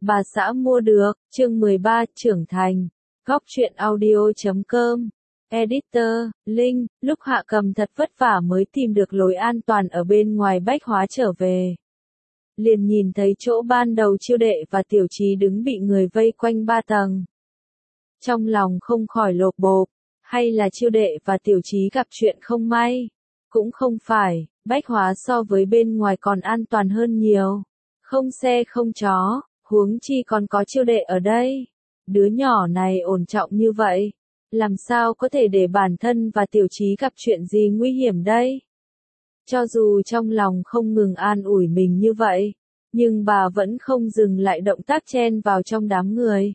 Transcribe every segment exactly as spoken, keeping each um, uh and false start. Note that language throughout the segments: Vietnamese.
Bà xã mua được, chương mười ba, trưởng thành. Góc truyện audio chấm com. Editor, Linh, lúc Hạ Cầm thật vất vả mới tìm được lối an toàn ở bên ngoài bách hóa trở về. Liền nhìn thấy chỗ ban đầu Chiêu Đệ và Tiểu Chí đứng bị người vây quanh ba tầng. Trong lòng không khỏi lột bột, hay là Chiêu Đệ và Tiểu Chí gặp chuyện không may? Cũng không phải, bách hóa so với bên ngoài còn an toàn hơn nhiều. Không xe không chó, huống chi còn có Chiêu Đệ ở đây. Đứa nhỏ này ổn trọng như vậy, làm sao có thể để bản thân và Tiểu Chí gặp chuyện gì nguy hiểm đây? Cho dù trong lòng không ngừng an ủi mình như vậy, nhưng bà vẫn không dừng lại động tác chen vào trong đám người.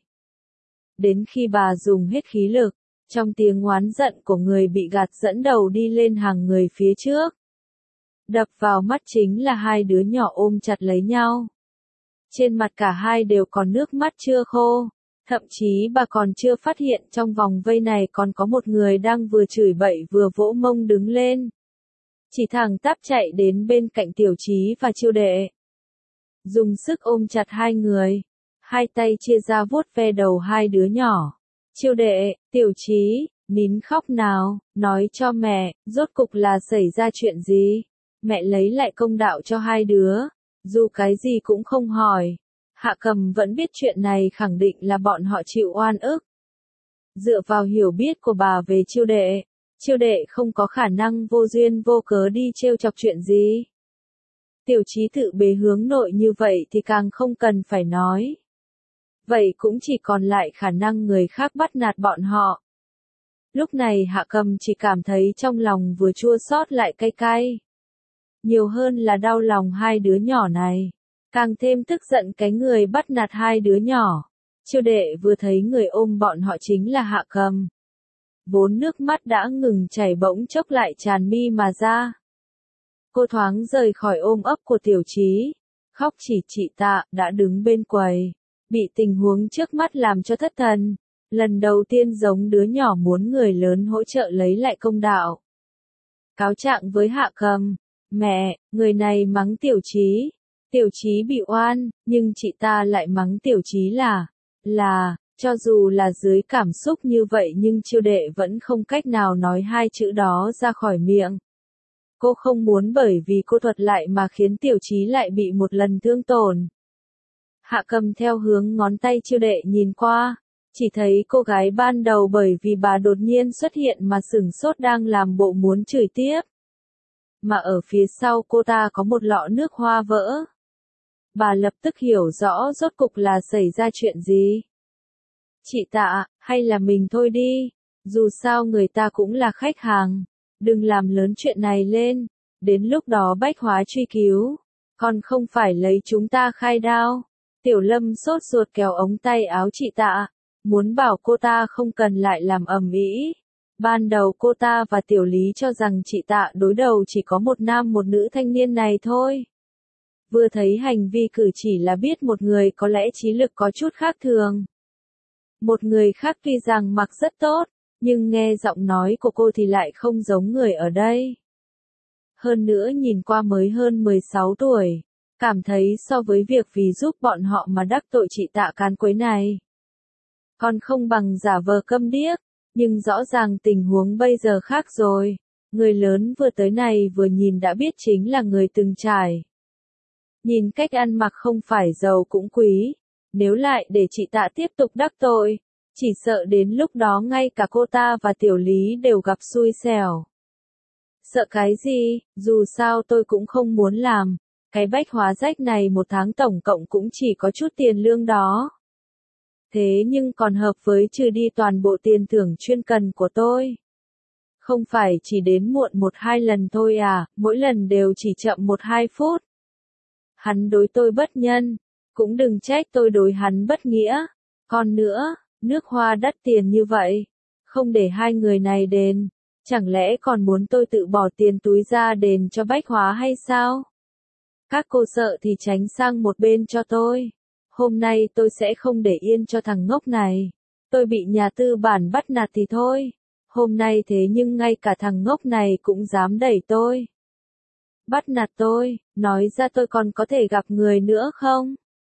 Đến khi bà dùng hết khí lực, trong tiếng oán giận của người bị gạt dẫn đầu đi lên hàng người phía trước. Đập vào mắt chính là hai đứa nhỏ ôm chặt lấy nhau. Trên mặt cả hai đều còn nước mắt chưa khô. Thậm chí bà còn chưa phát hiện trong vòng vây này còn có một người đang vừa chửi bậy vừa vỗ mông đứng lên. Chỉ thẳng tắp chạy đến bên cạnh Tiểu Chí và Chiêu Đệ. Dùng sức ôm chặt hai người. Hai tay chia ra vuốt ve đầu hai đứa nhỏ. Chiêu Đệ, Tiểu Chí, nín khóc nào, nói cho mẹ, rốt cục là xảy ra chuyện gì? Mẹ lấy lại công đạo cho hai đứa. Dù cái gì cũng không hỏi. Hạ Cầm vẫn biết chuyện này khẳng định là bọn họ chịu oan ức. Dựa vào hiểu biết của bà về Chiêu Đệ, Chiêu Đệ không có khả năng vô duyên vô cớ đi trêu chọc chuyện gì. Tiểu Chí tự bế hướng nội như vậy thì càng không cần phải nói. Vậy cũng chỉ còn lại khả năng người khác bắt nạt bọn họ. Lúc này Hạ Cầm chỉ cảm thấy trong lòng vừa chua xót lại cay cay. Nhiều hơn là đau lòng hai đứa nhỏ này. Càng thêm tức giận cái người bắt nạt hai đứa nhỏ. Chiêu Đệ vừa thấy người ôm bọn họ chính là Hạ Cầm. Vốn nước mắt đã ngừng chảy bỗng chốc lại tràn mi mà ra. Cô thoáng rời khỏi ôm ấp của Tiểu Chí. Khóc chỉ chị Tạ đã đứng bên quầy. Bị tình huống trước mắt làm cho thất thần. Lần đầu tiên giống đứa nhỏ muốn người lớn hỗ trợ lấy lại công đạo. Cáo trạng với Hạ Cầm. Mẹ, người này mắng Tiểu Chí. Tiểu Chí bị oan, nhưng chị ta lại mắng Tiểu Chí là, là, cho dù là dưới cảm xúc như vậy nhưng Chiêu Đệ vẫn không cách nào nói hai chữ đó ra khỏi miệng. Cô không muốn bởi vì cô thuật lại mà khiến Tiểu Chí lại bị một lần thương tổn. Hạ Cầm theo hướng ngón tay Chiêu Đệ nhìn qua, chỉ thấy cô gái ban đầu bởi vì bà đột nhiên xuất hiện mà sửng sốt đang làm bộ muốn chửi tiếp. Mà ở phía sau cô ta có một lọ nước hoa vỡ. Bà lập tức hiểu rõ rốt cục là xảy ra chuyện gì. Chị Tạ, hay là mình thôi đi, dù sao người ta cũng là khách hàng, đừng làm lớn chuyện này lên, đến lúc đó bách hóa truy cứu, còn không phải lấy chúng ta khai đao. Tiểu Lâm sốt ruột kéo ống tay áo chị Tạ, muốn bảo cô ta không cần lại làm ầm ĩ. Ban đầu cô ta và Tiểu Lý cho rằng chị Tạ đối đầu chỉ có một nam một nữ thanh niên này thôi. Vừa thấy hành vi cử chỉ là biết một người có lẽ trí lực có chút khác thường. Một người khác tuy rằng mặc rất tốt, nhưng nghe giọng nói của cô thì lại không giống người ở đây. Hơn nữa nhìn qua mới hơn mười sáu tuổi, cảm thấy so với việc vì giúp bọn họ mà đắc tội chị Tạ càn quấy này. Còn không bằng giả vờ câm điếc, nhưng rõ ràng tình huống bây giờ khác rồi. Người lớn vừa tới này vừa nhìn đã biết chính là người từng trải. Nhìn cách ăn mặc không phải giàu cũng quý, nếu lại để chị Tạ tiếp tục đắc tội, chỉ sợ đến lúc đó ngay cả cô ta và Tiểu Lý đều gặp xui xẻo. Sợ cái gì, dù sao tôi cũng không muốn làm, cái bách hóa rách này một tháng tổng cộng cũng chỉ có chút tiền lương đó. Thế nhưng còn hợp với trừ đi toàn bộ tiền thưởng chuyên cần của tôi. Không phải chỉ đến muộn một hai lần thôi à, mỗi lần đều chỉ chậm một hai phút. Hắn đối tôi bất nhân, cũng đừng trách tôi đối hắn bất nghĩa. Còn nữa, nước hoa đắt tiền như vậy, không để hai người này đền, chẳng lẽ còn muốn tôi tự bỏ tiền túi ra đền cho bách hóa hay sao? Các cô sợ thì tránh sang một bên cho tôi. Hôm nay tôi sẽ không để yên cho thằng ngốc này. Tôi bị nhà tư bản bắt nạt thì thôi. Hôm nay thế nhưng ngay cả thằng ngốc này cũng dám đẩy tôi. Bắt nạt tôi, nói ra tôi còn có thể gặp người nữa không?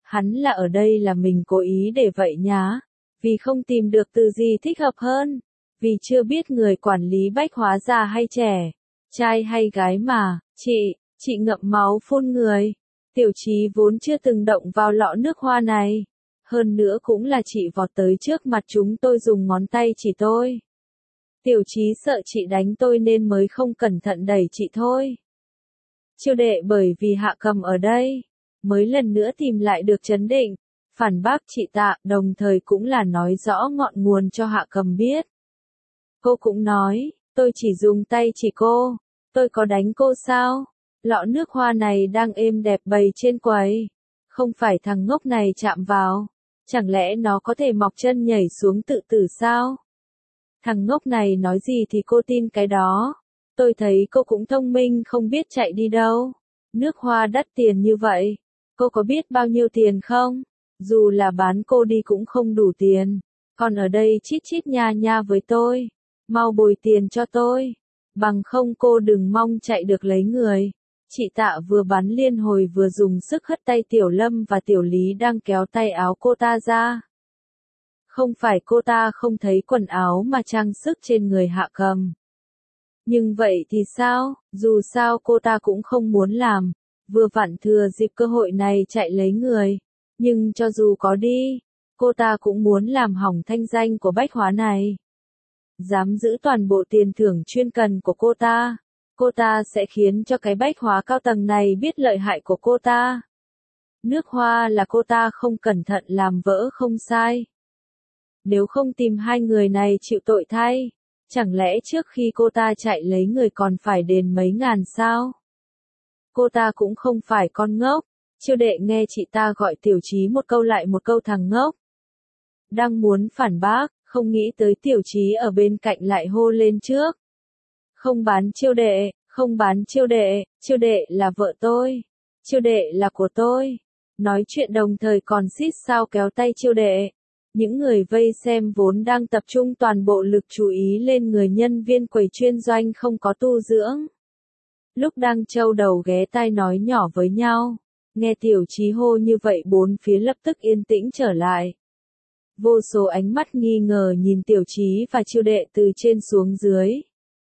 Hắn là ở đây là mình cố ý để vậy nhá. Vì không tìm được từ gì thích hợp hơn. Vì chưa biết người quản lý bách hóa già hay trẻ, trai hay gái mà, chị, chị ngậm máu phun người. Tiểu Chí vốn chưa từng động vào lọ nước hoa này. Hơn nữa cũng là chị vọt tới trước mặt chúng tôi dùng ngón tay chỉ tôi. Tiểu Chí sợ chị đánh tôi nên mới không cẩn thận đẩy chị thôi. Chiêu đệ bởi vì Hạ Cầm ở đây, mới lần nữa tìm lại được trấn định, phản bác chị Tạ, đồng thời cũng là nói rõ ngọn nguồn cho Hạ Cầm biết. Cô cũng nói, tôi chỉ dùng tay chỉ cô, tôi có đánh cô sao? Lọ nước hoa này đang êm đẹp bày trên quầy, không phải thằng ngốc này chạm vào, chẳng lẽ nó có thể mọc chân nhảy xuống tự tử sao? Thằng ngốc này nói gì thì cô tin cái đó. Tôi thấy cô cũng thông minh không biết chạy đi đâu. Nước hoa đắt tiền như vậy, cô có biết bao nhiêu tiền không? Dù là bán cô đi cũng không đủ tiền. Còn ở đây chít chít nha nha với tôi. Mau bồi tiền cho tôi. Bằng không cô đừng mong chạy được lấy người. Chị Tạ vừa bắn liên hồi vừa dùng sức hất tay Tiểu Lâm và Tiểu Lý đang kéo tay áo cô ta ra. Không phải cô ta không thấy quần áo mà trang sức trên người Hạ Cầm. Nhưng vậy thì sao, dù sao cô ta cũng không muốn làm, vừa vặn thừa dịp cơ hội này chạy lấy người. Nhưng cho dù có đi, cô ta cũng muốn làm hỏng thanh danh của bách hóa này. Dám giữ toàn bộ tiền thưởng chuyên cần của cô ta, cô ta sẽ khiến cho cái bách hóa cao tầng này biết lợi hại của cô ta. Nước hoa là cô ta không cẩn thận làm vỡ không sai. Nếu không tìm hai người này chịu tội thay, chẳng lẽ trước khi cô ta chạy lấy người còn phải đền mấy ngàn sao? Cô ta cũng không phải con ngốc. Chiêu đệ nghe chị ta gọi Tiểu Chí một câu lại một câu thằng ngốc. Đang muốn phản bác, không nghĩ tới Tiểu Chí ở bên cạnh lại hô lên trước. Không bán chiêu đệ, không bán chiêu đệ, chiêu đệ là vợ tôi. Chiêu đệ là của tôi. Nói chuyện đồng thời còn xít sao kéo tay chiêu đệ. Những người vây xem vốn đang tập trung toàn bộ lực chú ý lên người nhân viên quầy chuyên doanh không có tu dưỡng. Lúc đang trâu đầu ghé tai nói nhỏ với nhau, nghe Tiểu Chí hô như vậy bốn phía lập tức yên tĩnh trở lại. Vô số ánh mắt nghi ngờ nhìn Tiểu Chí và chiêu đệ từ trên xuống dưới.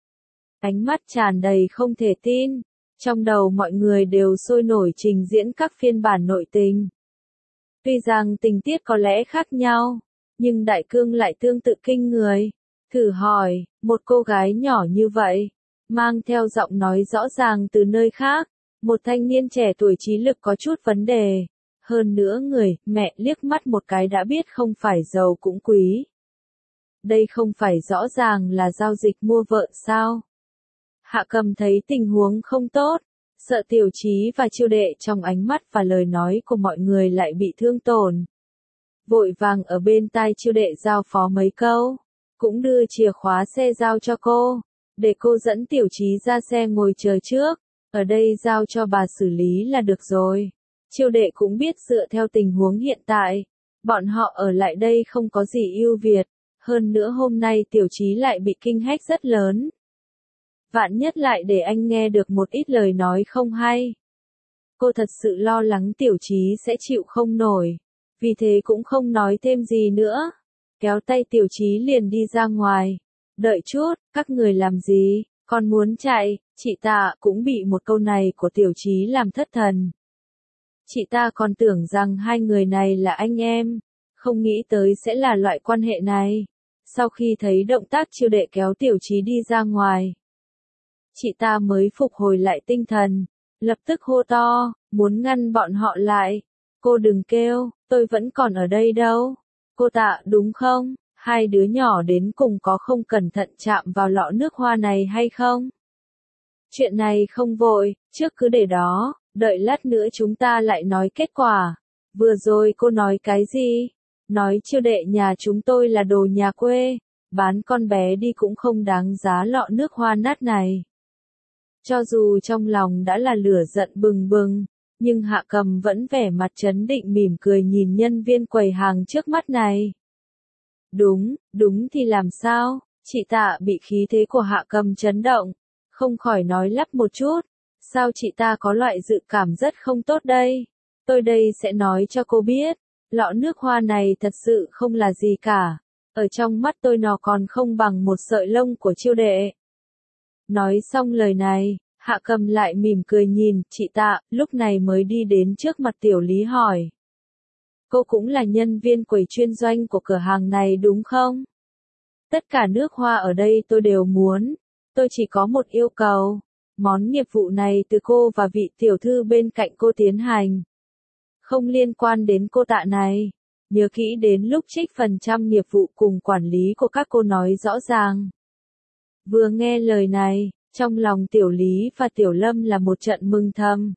Ánh mắt tràn đầy không thể tin, trong đầu mọi người đều sôi nổi trình diễn các phiên bản nội tình. Tuy rằng tình tiết có lẽ khác nhau, nhưng đại cương lại tương tự kinh người. Thử hỏi, một cô gái nhỏ như vậy, mang theo giọng nói rõ ràng từ nơi khác, một thanh niên trẻ tuổi trí lực có chút vấn đề. Hơn nữa người, mẹ liếc mắt một cái đã biết không phải giàu cũng quý. Đây không phải rõ ràng là giao dịch mua vợ sao? Hạ Cầm thấy tình huống không tốt, sợ Tiểu Chí và chiêu đệ trong ánh mắt và lời nói của mọi người lại bị thương tổn. Vội vàng ở bên tai chiêu đệ giao phó mấy câu, cũng đưa chìa khóa xe giao cho cô, để cô dẫn Tiểu Chí ra xe ngồi chờ trước, ở đây giao cho bà xử lý là được rồi. Chiêu đệ cũng biết dựa theo tình huống hiện tại, bọn họ ở lại đây không có gì ưu việt, hơn nữa hôm nay Tiểu Chí lại bị kinh hách rất lớn. Vạn nhất lại để anh nghe được một ít lời nói không hay. Cô thật sự lo lắng Tiểu Chí sẽ chịu không nổi, vì thế cũng không nói thêm gì nữa. Kéo tay Tiểu Chí liền đi ra ngoài. Đợi chút, các người làm gì, còn muốn chạy, chị ta cũng bị một câu này của Tiểu Chí làm thất thần. Chị ta còn tưởng rằng hai người này là anh em, không nghĩ tới sẽ là loại quan hệ này. Sau khi thấy động tác chiêu đệ kéo Tiểu Chí đi ra ngoài, chị ta mới phục hồi lại tinh thần, lập tức hô to, muốn ngăn bọn họ lại. Cô đừng kêu, tôi vẫn còn ở đây đâu. Cô Tạ đúng không? Hai đứa nhỏ đến cùng có không cẩn thận chạm vào lọ nước hoa này hay không? Chuyện này không vội, trước cứ để đó, đợi lát nữa chúng ta lại nói kết quả. Vừa rồi cô nói cái gì? Nói chiêu đệ nhà chúng tôi là đồ nhà quê, bán con bé đi cũng không đáng giá lọ nước hoa nát này. Cho dù trong lòng đã là lửa giận bừng bừng, nhưng Hạ Cầm vẫn vẻ mặt trấn định mỉm cười nhìn nhân viên quầy hàng trước mắt này. Đúng, đúng thì làm sao? Chị Tạ bị khí thế của Hạ Cầm chấn động, không khỏi nói lắp một chút. Sao chị ta có loại dự cảm rất không tốt đây? Tôi đây sẽ nói cho cô biết, lọ nước hoa này thật sự không là gì cả. Ở trong mắt tôi nó còn không bằng một sợi lông của Chiêu đệ. Nói xong lời này, Hạ Cầm lại mỉm cười nhìn chị Tạ, lúc này mới đi đến trước mặt Tiểu Lý hỏi. Cô cũng là nhân viên quầy chuyên doanh của cửa hàng này đúng không? Tất cả nước hoa ở đây tôi đều muốn, tôi chỉ có một yêu cầu, món nghiệp vụ này từ cô và vị tiểu thư bên cạnh cô tiến hành. Không liên quan đến cô Tạ này, nhớ kỹ đến lúc trích phần trăm nghiệp vụ cùng quản lý của các cô nói rõ ràng. Vừa nghe lời này, trong lòng Tiểu Lý và Tiểu Lâm là một trận mừng thầm.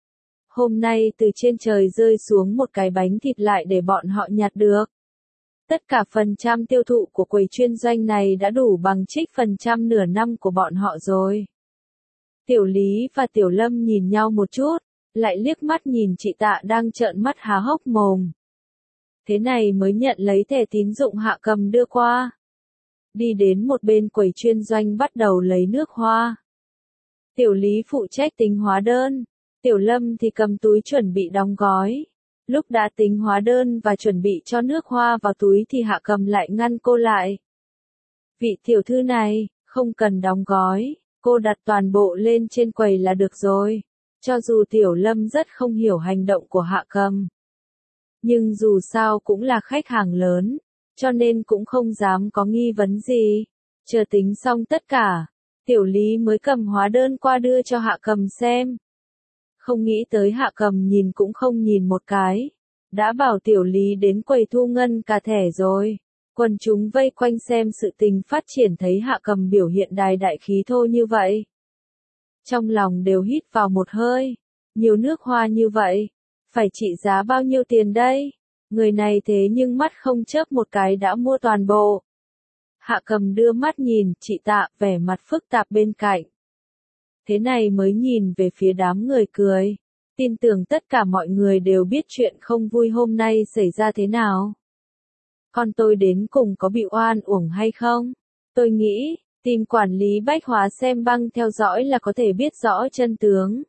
Hôm nay từ trên trời rơi xuống một cái bánh thịt lại để bọn họ nhặt được. Tất cả phần trăm tiêu thụ của quầy chuyên doanh này đã đủ bằng trích phần trăm nửa năm của bọn họ rồi. Tiểu Lý và Tiểu Lâm nhìn nhau một chút, lại liếc mắt nhìn chị Tạ đang trợn mắt há hốc mồm. Thế này mới nhận lấy thẻ tín dụng Hạ Cầm đưa qua. Đi đến một bên quầy chuyên doanh bắt đầu lấy nước hoa. Tiểu Lý phụ trách tính hóa đơn, Tiểu Lâm thì cầm túi chuẩn bị đóng gói. Lúc đã tính hóa đơn và chuẩn bị cho nước hoa vào túi thì Hạ Cầm lại ngăn cô lại. Vị tiểu thư này, không cần đóng gói, cô đặt toàn bộ lên trên quầy là được rồi. Cho dù Tiểu Lâm rất không hiểu hành động của Hạ Cầm. Nhưng dù sao cũng là khách hàng lớn, cho nên cũng không dám có nghi vấn gì. Chờ tính xong tất cả, Tiểu Lý mới cầm hóa đơn qua đưa cho Hạ Cầm xem. Không nghĩ tới Hạ Cầm nhìn cũng không nhìn một cái. Đã bảo Tiểu Lý đến quầy thu ngân cả thẻ rồi. Quần chúng vây quanh xem sự tình phát triển thấy Hạ Cầm biểu hiện đài đại khí thô như vậy. Trong lòng đều hít vào một hơi. Nhiều nước hoa như vậy. Phải trị giá bao nhiêu tiền đây? Người này thế nhưng mắt không chớp một cái đã mua toàn bộ. Hạ Cầm đưa mắt nhìn chị Tạ vẻ mặt phức tạp bên cạnh. Thế này mới nhìn về phía đám người cười. Tin tưởng tất cả mọi người đều biết chuyện không vui hôm nay xảy ra thế nào. Con tôi đến cùng có bị oan uổng hay không? Tôi nghĩ, tìm quản lý bách hóa xem băng theo dõi là có thể biết rõ chân tướng.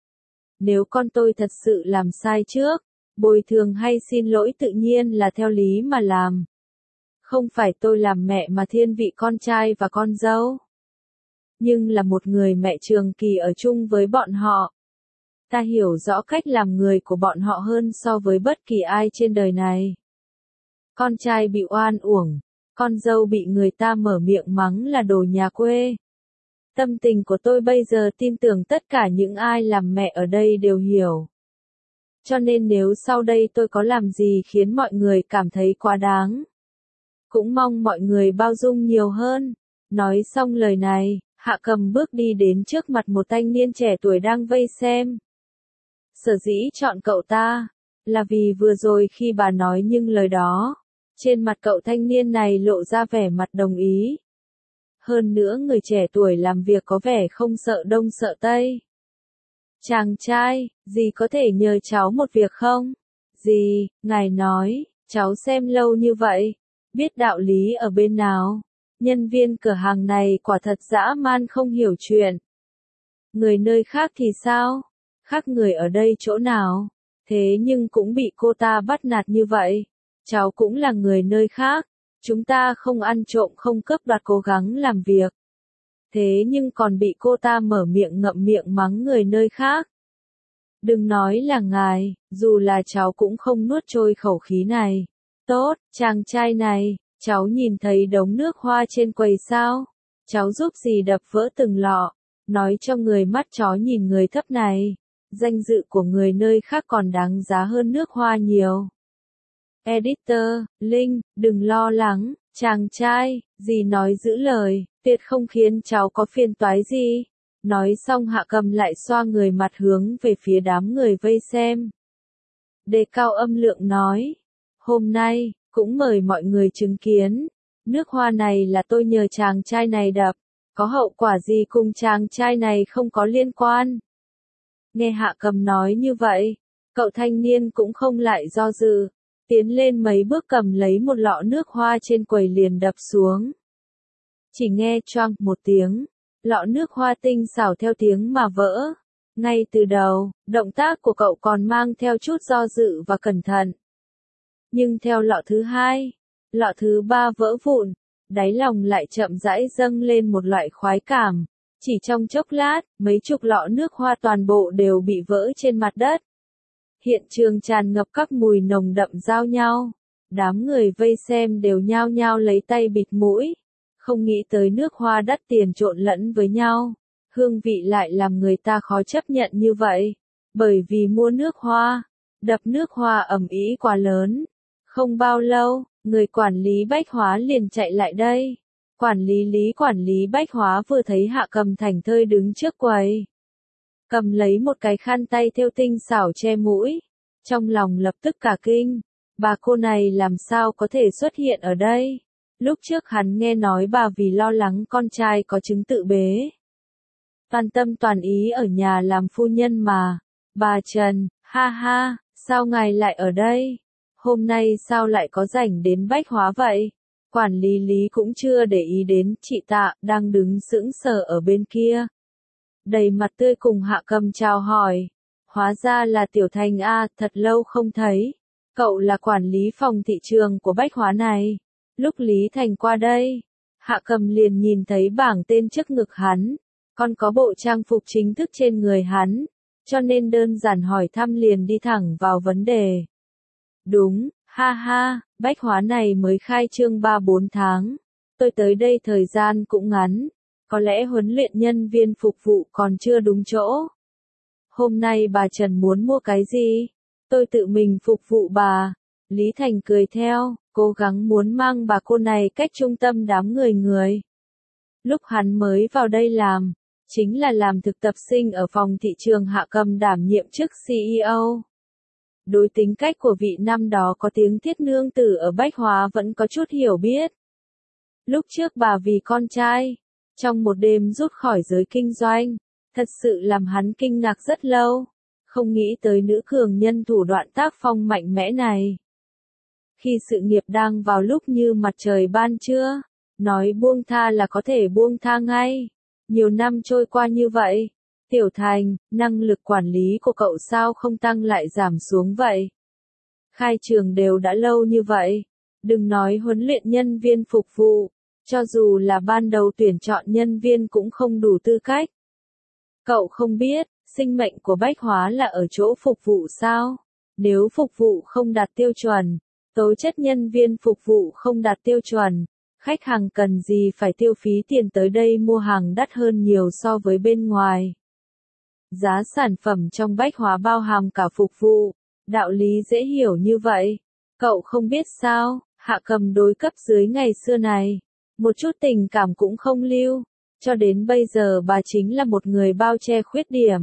Nếu con tôi thật sự làm sai trước, bồi thường hay xin lỗi tự nhiên là theo lý mà làm. Không phải tôi làm mẹ mà thiên vị con trai và con dâu. Nhưng là một người mẹ trường kỳ ở chung với bọn họ. Ta hiểu rõ cách làm người của bọn họ hơn so với bất kỳ ai trên đời này. Con trai bị oan uổng, con dâu bị người ta mở miệng mắng là đồ nhà quê. Tâm tình của tôi bây giờ tin tưởng tất cả những ai làm mẹ ở đây đều hiểu. Cho nên nếu sau đây tôi có làm gì khiến mọi người cảm thấy quá đáng, cũng mong mọi người bao dung nhiều hơn. Nói xong lời này, Hạ Cầm bước đi đến trước mặt một thanh niên trẻ tuổi đang vây xem. Sở dĩ chọn cậu ta, là vì vừa rồi khi bà nói những lời đó, trên mặt cậu thanh niên này lộ ra vẻ mặt đồng ý. Hơn nữa người trẻ tuổi làm việc có vẻ không sợ đông sợ tây. Chàng trai, dì có thể nhờ cháu một việc không? Dì, ngài nói, cháu xem lâu như vậy, biết đạo lý ở bên nào? Nhân viên cửa hàng này quả thật dã man không hiểu chuyện. Người nơi khác thì sao? Khác người ở đây chỗ nào? Thế nhưng cũng bị cô ta bắt nạt như vậy. Cháu cũng là người nơi khác. Chúng ta không ăn trộm không cướp đoạt cố gắng làm việc. Thế nhưng còn bị cô ta mở miệng ngậm miệng mắng người nơi khác. Đừng nói là ngài, dù là cháu cũng không nuốt trôi khẩu khí này. Tốt, chàng trai này, cháu nhìn thấy đống nước hoa trên quầy sao? Cháu giúp dì đập vỡ từng lọ, nói cho người mắt chó nhìn người thấp này. Danh dự của người nơi khác còn đáng giá hơn nước hoa nhiều. Editor, Linh, đừng lo lắng, chàng trai, dì nói giữ lời, tuyệt không khiến cháu có phiền toái gì. Nói xong Hạ Cầm lại xoa người mặt hướng về phía đám người vây xem. Đề cao âm lượng nói, hôm nay, cũng mời mọi người chứng kiến, nước hoa này là tôi nhờ chàng trai này đập, có hậu quả gì cùng chàng trai này không có liên quan. Nghe Hạ Cầm nói như vậy, cậu thanh niên cũng không lại do dự, tiến lên mấy bước cầm lấy một lọ nước hoa trên quầy liền đập xuống. Chỉ nghe choang một tiếng, lọ nước hoa tinh xảo theo tiếng mà vỡ. Ngay từ đầu, động tác của cậu còn mang theo chút do dự và cẩn thận. Nhưng theo lọ thứ hai, lọ thứ ba vỡ vụn, đáy lòng lại chậm rãi dâng lên một loại khoái cảm. Chỉ trong chốc lát, mấy chục lọ nước hoa toàn bộ đều bị vỡ trên mặt đất. Hiện trường tràn ngập các mùi nồng đậm giao nhau. Đám người vây xem đều nhao nhao lấy tay bịt mũi. Không nghĩ tới nước hoa đắt tiền trộn lẫn với nhau. Hương vị lại làm người ta khó chấp nhận như vậy. Bởi vì mua nước hoa, đập nước hoa ầm ĩ quá lớn. Không bao lâu, người quản lý bách hóa liền chạy lại đây. Quản lý lý quản lý bách hóa vừa thấy Hạ Cầm thảnh thơi đứng trước quầy. Cầm lấy một cái khăn tay thêu tinh xảo che mũi. Trong lòng lập tức cả kinh. Bà cô này làm sao có thể xuất hiện ở đây? Lúc trước hắn nghe nói bà vì lo lắng con trai có chứng tự bế. Toàn tâm toàn ý ở nhà làm phu nhân mà. Bà Trần, ha ha, sao ngài lại ở đây? Hôm nay sao lại có rảnh đến bách hóa vậy? Quản lý lý cũng chưa để ý đến chị Tạ đang đứng sững sờ ở bên kia. Đầy mặt tươi cùng Hạ Cầm chào hỏi. Hóa ra là Tiểu Thành a, thật lâu không thấy. Cậu là quản lý phòng thị trường của bách hóa này. Lúc Lý Thành qua đây, Hạ Cầm liền nhìn thấy bảng tên trước ngực hắn. Còn có bộ trang phục chính thức trên người hắn. Cho nên đơn giản hỏi thăm liền đi thẳng vào vấn đề. Đúng, ha ha, bách hóa này mới khai trương ba bốn tháng. Tôi tới đây thời gian cũng ngắn. Có lẽ huấn luyện nhân viên phục vụ còn chưa đúng chỗ. Hôm nay bà Trần muốn mua cái gì? Tôi tự mình phục vụ bà. Lý Thành cười theo, cố gắng muốn mang bà cô này cách trung tâm đám người người. Lúc hắn mới vào đây làm, chính là làm thực tập sinh ở phòng thị trường Hạ Cầm đảm nhiệm chức xê e ô. Đối tính cách của vị năm đó có tiếng Thiết nương tử ở Bách Hóa vẫn có chút hiểu biết. Lúc trước bà vì con trai, trong một đêm rút khỏi giới kinh doanh, thật sự làm hắn kinh ngạc rất lâu, không nghĩ tới nữ cường nhân thủ đoạn tác phong mạnh mẽ này. Khi sự nghiệp đang vào lúc như mặt trời ban trưa, nói buông tha là có thể buông tha ngay. Nhiều năm trôi qua như vậy, Tiểu Thành, năng lực quản lý của cậu sao không tăng lại giảm xuống vậy? Khai trường đều đã lâu như vậy, đừng nói huấn luyện nhân viên phục vụ, cho dù là ban đầu tuyển chọn nhân viên cũng không đủ tư cách. Cậu không biết, sinh mệnh của bách hóa là ở chỗ phục vụ sao? Nếu phục vụ không đạt tiêu chuẩn, tố chất nhân viên phục vụ không đạt tiêu chuẩn, khách hàng cần gì phải tiêu phí tiền tới đây mua hàng đắt hơn nhiều so với bên ngoài. Giá sản phẩm trong bách hóa bao hàm cả phục vụ, đạo lý dễ hiểu như vậy. Cậu không biết sao, Hạ Cầm đối cấp dưới ngày xưa này, một chút tình cảm cũng không lưu, cho đến bây giờ bà chính là một người bao che khuyết điểm.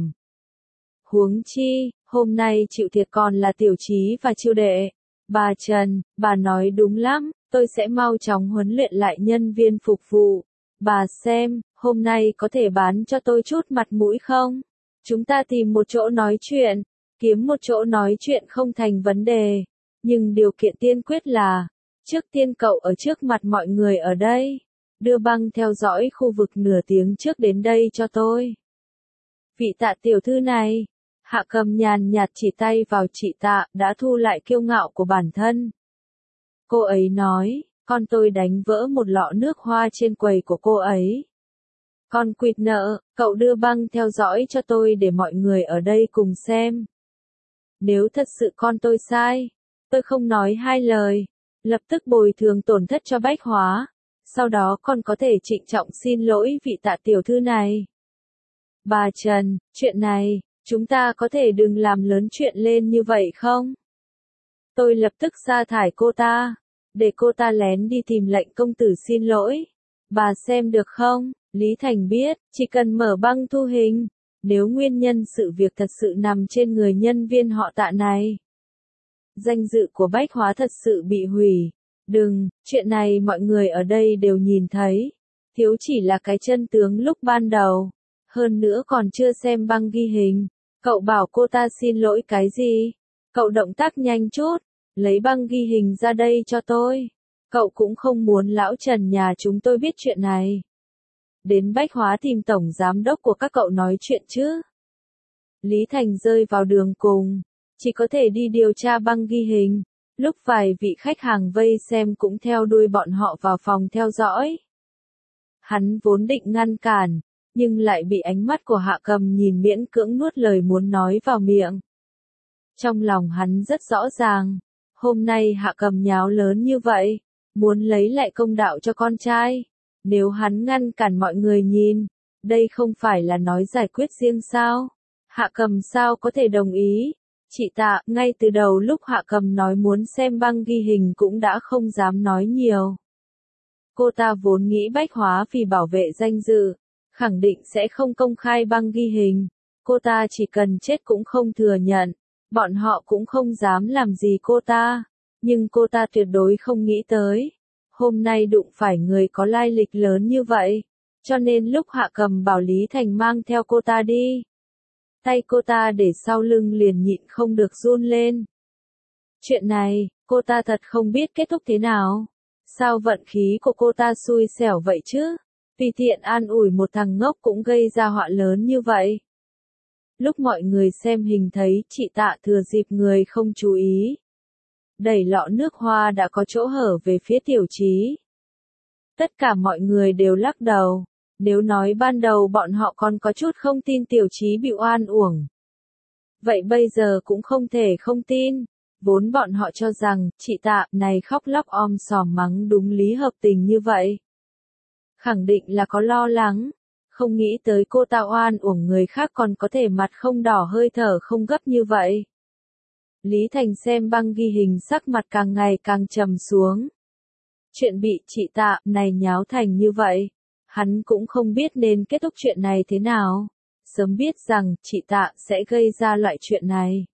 Huống chi, hôm nay chịu thiệt còn là Tiểu Chí và Chiêu Đệ. Bà Trần, bà nói đúng lắm, tôi sẽ mau chóng huấn luyện lại nhân viên phục vụ. Bà xem, hôm nay có thể bán cho tôi chút mặt mũi không? Chúng ta tìm một chỗ nói chuyện, kiếm một chỗ nói chuyện không thành vấn đề. Nhưng điều kiện tiên quyết là, trước tiên cậu ở trước mặt mọi người ở đây, đưa băng theo dõi khu vực nửa tiếng trước đến đây cho tôi. Vị Tạ tiểu thư này, Hạ Cầm nhàn nhạt chỉ tay vào chị Tạ, đã thu lại kiêu ngạo của bản thân. Cô ấy nói, con tôi đánh vỡ một lọ nước hoa trên quầy của cô ấy. Con quỵt nợ, cậu đưa băng theo dõi cho tôi để mọi người ở đây cùng xem. Nếu thật sự con tôi sai, tôi không nói hai lời, lập tức bồi thường tổn thất cho bách hóa, sau đó con có thể trịnh trọng xin lỗi vị Tạ tiểu thư này. Bà Trần, chuyện này, chúng ta có thể đừng làm lớn chuyện lên như vậy không? Tôi lập tức sa thải cô ta, để cô ta lén đi tìm lệnh công tử xin lỗi. Bà xem được không? Lý Thành biết, chỉ cần mở băng thu hình, nếu nguyên nhân sự việc thật sự nằm trên người nhân viên họ Tạ này. Danh dự của bách hóa thật sự bị hủy. Đừng, chuyện này mọi người ở đây đều nhìn thấy. Thiếu chỉ là cái chân tướng lúc ban đầu. Hơn nữa còn chưa xem băng ghi hình. Cậu bảo cô ta xin lỗi cái gì? Cậu động tác nhanh chút, lấy băng ghi hình ra đây cho tôi. Cậu cũng không muốn lão Trần nhà chúng tôi biết chuyện này. Đến bách hóa tìm tổng giám đốc của các cậu nói chuyện chứ. Lý Thành rơi vào đường cùng, chỉ có thể đi điều tra băng ghi hình. Lúc vài vị khách hàng vây xem cũng theo đuôi bọn họ vào phòng theo dõi. Hắn vốn định ngăn cản, nhưng lại bị ánh mắt của Hạ Cầm nhìn miễn cưỡng nuốt lời muốn nói vào miệng. Trong lòng hắn rất rõ ràng, hôm nay Hạ Cầm nháo lớn như vậy, muốn lấy lại công đạo cho con trai. Nếu hắn ngăn cản mọi người nhìn, đây không phải là nói giải quyết riêng sao? Hạ Cầm sao có thể đồng ý? Chị Tạ, ngay từ đầu lúc Hạ Cầm nói muốn xem băng ghi hình cũng đã không dám nói nhiều. Cô ta vốn nghĩ Bách Hóa vì bảo vệ danh dự, khẳng định sẽ không công khai băng ghi hình. Cô ta chỉ cần chết cũng không thừa nhận, bọn họ cũng không dám làm gì cô ta. Nhưng cô ta tuyệt đối không nghĩ tới, hôm nay đụng phải người có lai lịch lớn như vậy. Cho nên lúc Hạ Cầm bảo Lý Thành mang theo cô ta đi, tay cô ta để sau lưng liền nhịn không được run lên. Chuyện này, cô ta thật không biết kết thúc thế nào. Sao vận khí của cô ta xui xẻo vậy chứ? Vì tiện an ủi một thằng ngốc cũng gây ra họa lớn như vậy. Lúc mọi người xem hình thấy chị Tạ thừa dịp người không chú ý, đẩy lọ nước hoa đã có chỗ hở về phía Tiểu Chí. Tất cả mọi người đều lắc đầu. Nếu nói ban đầu bọn họ còn có chút không tin Tiểu Chí bị oan uổng, vậy bây giờ cũng không thể không tin. Vốn bọn họ cho rằng, chị Tạ này khóc lóc om sòm mắng đúng lý hợp tình như vậy. Khẳng định là có lo lắng, không nghĩ tới cô ta oan uổng người khác còn có thể mặt không đỏ hơi thở không gấp như vậy. Lý Thành xem băng ghi hình sắc mặt càng ngày càng trầm xuống. Chuyện bị chị Tạ này nháo thành như vậy, hắn cũng không biết nên kết thúc chuyện này thế nào. Sớm biết rằng chị Tạ sẽ gây ra loại chuyện này,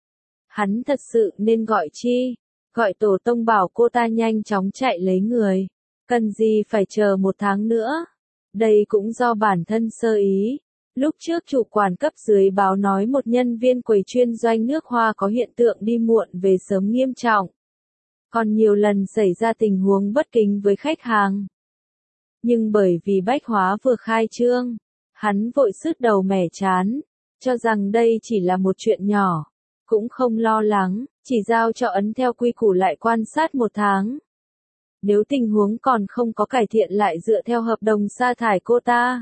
hắn thật sự nên gọi chi, gọi tổ tông bảo cô ta nhanh chóng chạy lấy người. Cần gì phải chờ một tháng nữa. Đây cũng do bản thân sơ ý. Lúc trước chủ quản cấp dưới báo nói một nhân viên quầy chuyên doanh nước hoa có hiện tượng đi muộn về sớm nghiêm trọng. Còn nhiều lần xảy ra tình huống bất kính với khách hàng. Nhưng bởi vì Bách Hóa vừa khai trương, hắn vội sứt đầu mẻ chán, cho rằng đây chỉ là một chuyện nhỏ. Cũng không lo lắng, chỉ giao cho ấn theo quy củ lại quan sát một tháng. Nếu tình huống còn không có cải thiện lại dựa theo hợp đồng sa thải cô ta.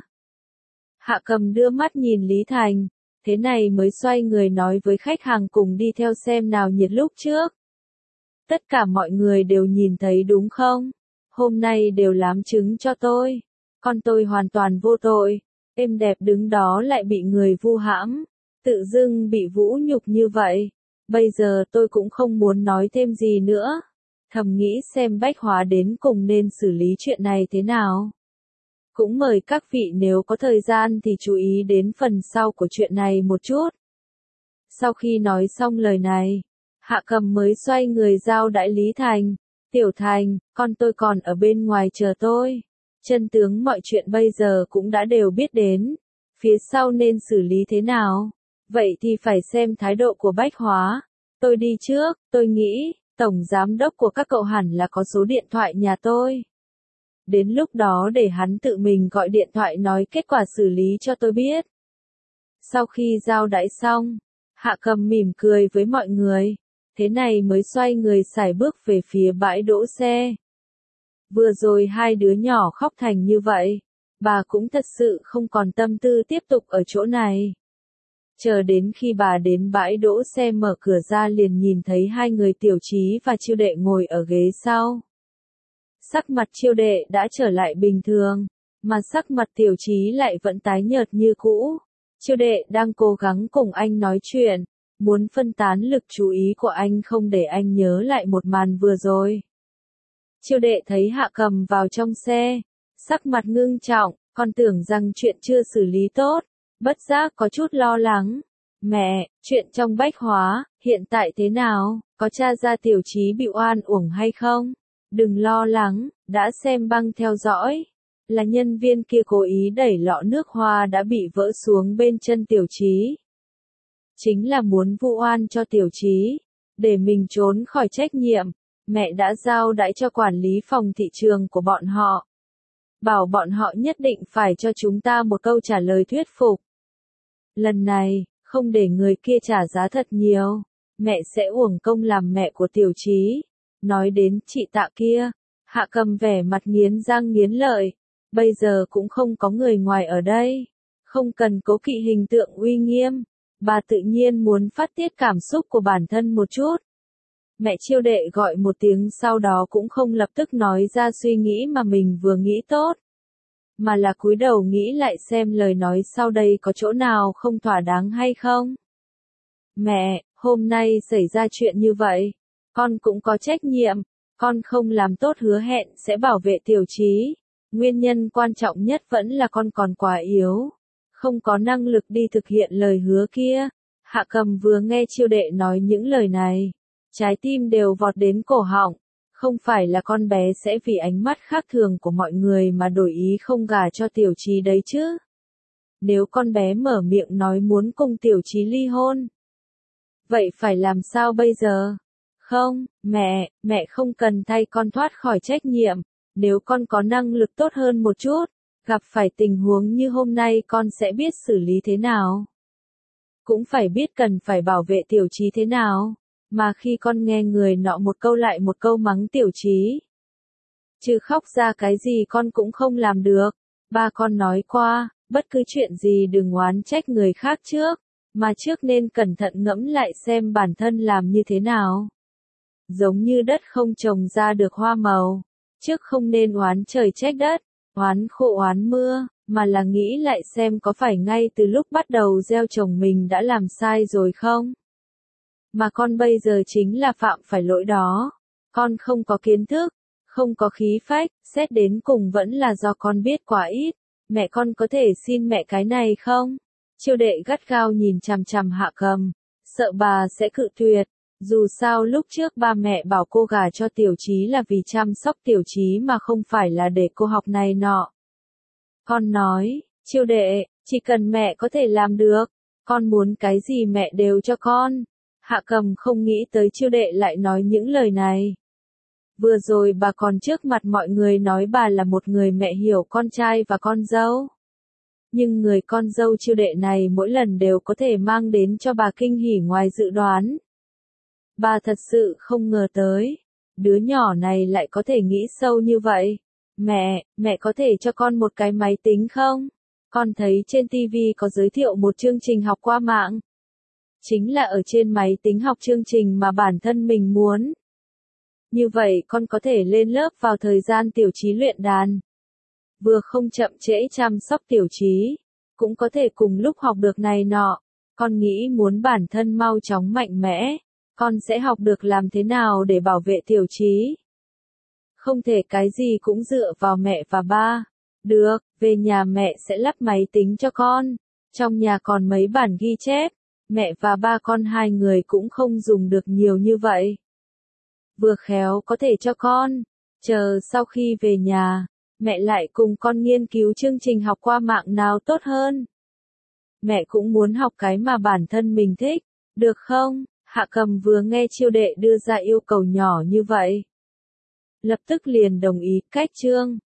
Hạ Cầm đưa mắt nhìn Lý Thành, thế này mới xoay người nói với khách hàng cùng đi theo xem nào nhiệt lúc trước. Tất cả mọi người đều nhìn thấy đúng không? Hôm nay đều làm chứng cho tôi. Con tôi hoàn toàn vô tội, êm đẹp đứng đó lại bị người vu hãm. Tự dưng bị vũ nhục như vậy, bây giờ tôi cũng không muốn nói thêm gì nữa. Thầm nghĩ xem Bách Hóa đến cùng nên xử lý chuyện này thế nào. Cũng mời các vị nếu có thời gian thì chú ý đến phần sau của chuyện này một chút. Sau khi nói xong lời này, Hạ Cầm mới xoay người giao đãi Lý Thành. Tiểu Thành, con tôi còn ở bên ngoài chờ tôi. Chân tướng mọi chuyện bây giờ cũng đã đều biết đến. Phía sau nên xử lý thế nào? Vậy thì phải xem thái độ của Bách Hóa. Tôi đi trước, tôi nghĩ, tổng giám đốc của các cậu hẳn là có số điện thoại nhà tôi. Đến lúc đó để hắn tự mình gọi điện thoại nói kết quả xử lý cho tôi biết. Sau khi giao đãi xong, Hạ Cầm mỉm cười với mọi người. Thế này mới xoay người sải bước về phía bãi đỗ xe. Vừa rồi hai đứa nhỏ khóc thành như vậy, bà cũng thật sự không còn tâm tư tiếp tục ở chỗ này. Chờ đến khi bà đến bãi đỗ xe mở cửa ra liền nhìn thấy hai người Tiểu Chí và Chiêu Đệ ngồi ở ghế sau. Sắc mặt Chiêu Đệ đã trở lại bình thường, mà sắc mặt Tiểu Chí lại vẫn tái nhợt như cũ. Chiêu Đệ đang cố gắng cùng anh nói chuyện, muốn phân tán lực chú ý của anh không để anh nhớ lại một màn vừa rồi. Chiêu Đệ thấy Hạ Cầm vào trong xe, sắc mặt ngưng trọng, còn tưởng rằng chuyện chưa xử lý tốt. Bất giác có chút lo lắng. Mẹ, chuyện trong Bách Hóa, hiện tại thế nào? Có tra ra Tiểu Chí bị oan uổng hay không? Đừng lo lắng, đã xem băng theo dõi. Là nhân viên kia cố ý đẩy lọ nước hoa đã bị vỡ xuống bên chân Tiểu Chí. Chính là muốn vu oan cho Tiểu Chí, để mình trốn khỏi trách nhiệm. Mẹ đã giao đãi cho quản lý phòng thị trường của bọn họ. Bảo bọn họ nhất định phải cho chúng ta một câu trả lời thuyết phục. Lần này, Không để người kia trả giá thật nhiều, mẹ sẽ uổng công làm mẹ của Tiểu Chí. Nói đến chị Tạ kia, Hạ Cầm vẻ mặt nghiến răng nghiến lợi, bây giờ cũng không có người ngoài ở đây, không cần cố kỵ hình tượng uy nghiêm, bà tự nhiên muốn phát tiết cảm xúc của bản thân một chút. Mẹ Chiêu Đệ gọi một tiếng sau đó cũng không lập tức nói ra suy nghĩ mà mình vừa nghĩ tốt, mà là cúi đầu nghĩ lại xem lời nói sau đây có chỗ nào không thỏa đáng hay không. Mẹ, hôm nay xảy ra chuyện như vậy, con cũng có trách nhiệm, con không làm tốt hứa hẹn sẽ bảo vệ Tiểu Chí, nguyên nhân quan trọng nhất vẫn là con còn quá yếu, không có năng lực đi thực hiện lời hứa kia. Hạ Cầm vừa nghe Chiêu Đệ nói những lời này, trái tim đều vọt đến cổ họng, không phải là con bé sẽ vì ánh mắt khác thường của mọi người mà đổi ý không gả cho Tiểu Chí đấy chứ. Nếu con bé mở miệng nói muốn cùng Tiểu Chí ly hôn, vậy phải làm sao bây giờ? Không, mẹ, mẹ không cần thay con thoát khỏi trách nhiệm, nếu con có năng lực tốt hơn một chút, gặp phải tình huống như hôm nay con sẽ biết xử lý thế nào. Cũng phải biết cần phải bảo vệ Tiểu Chí thế nào, mà khi con nghe người nọ một câu lại một câu mắng Tiểu Chí, chứ khóc ra cái gì con cũng không làm được. Ba con nói qua, bất cứ chuyện gì đừng oán trách người khác trước, mà trước nên cẩn thận ngẫm lại xem bản thân làm như thế nào. Giống như đất không trồng ra được hoa màu, trước không nên oán trời trách đất, oán khô oán mưa, mà là nghĩ lại xem có phải ngay từ lúc bắt đầu gieo trồng mình đã làm sai rồi không? Mà con bây giờ chính là phạm phải lỗi đó. Con không có kiến thức, không có khí phách, xét đến cùng vẫn là do con biết quá ít. Mẹ con có thể xin mẹ cái này không? Chiêu Đệ gắt gao nhìn chằm chằm Hạ Cầm, sợ bà sẽ cự tuyệt. Dù sao lúc trước ba mẹ bảo cô gả cho Tiểu Chí là vì chăm sóc Tiểu Chí mà không phải là để cô học này nọ. Con nói, Chiêu Đệ, chỉ cần mẹ có thể làm được, con muốn cái gì mẹ đều cho con. Hạ Cầm không nghĩ tới Chiêu Đệ lại nói những lời này. Vừa rồi bà còn trước mặt mọi người nói bà là một người mẹ hiểu con trai và con dâu. Nhưng người con dâu Chiêu Đệ này mỗi lần đều có thể mang đến cho bà kinh hỉ ngoài dự đoán. Bà thật sự không ngờ tới, đứa nhỏ này lại có thể nghĩ sâu như vậy. Mẹ, mẹ có thể cho con một cái máy tính không? Con thấy trên ti vi có giới thiệu một chương trình học qua mạng. Chính là ở trên máy tính học chương trình mà bản thân mình muốn. Như vậy con có thể lên lớp vào thời gian Tiểu Chí luyện đàn. Vừa không chậm trễ chăm sóc Tiểu Chí, cũng có thể cùng lúc học được này nọ. Con nghĩ muốn bản thân mau chóng mạnh mẽ, con sẽ học được làm thế nào để bảo vệ Tiểu Chí. Không thể cái gì cũng dựa vào mẹ và ba. Được, về nhà mẹ sẽ lắp máy tính cho con. Trong nhà còn mấy bản ghi chép, mẹ và ba con hai người cũng không dùng được nhiều như vậy. Vừa khéo có thể cho con, chờ sau khi về nhà, mẹ lại cùng con nghiên cứu chương trình học qua mạng nào tốt hơn. Mẹ cũng muốn học cái mà bản thân mình thích, được không? Hạ Cầm vừa nghe Chiêu Đệ đưa ra yêu cầu nhỏ như vậy, lập tức liền đồng ý. Cách chương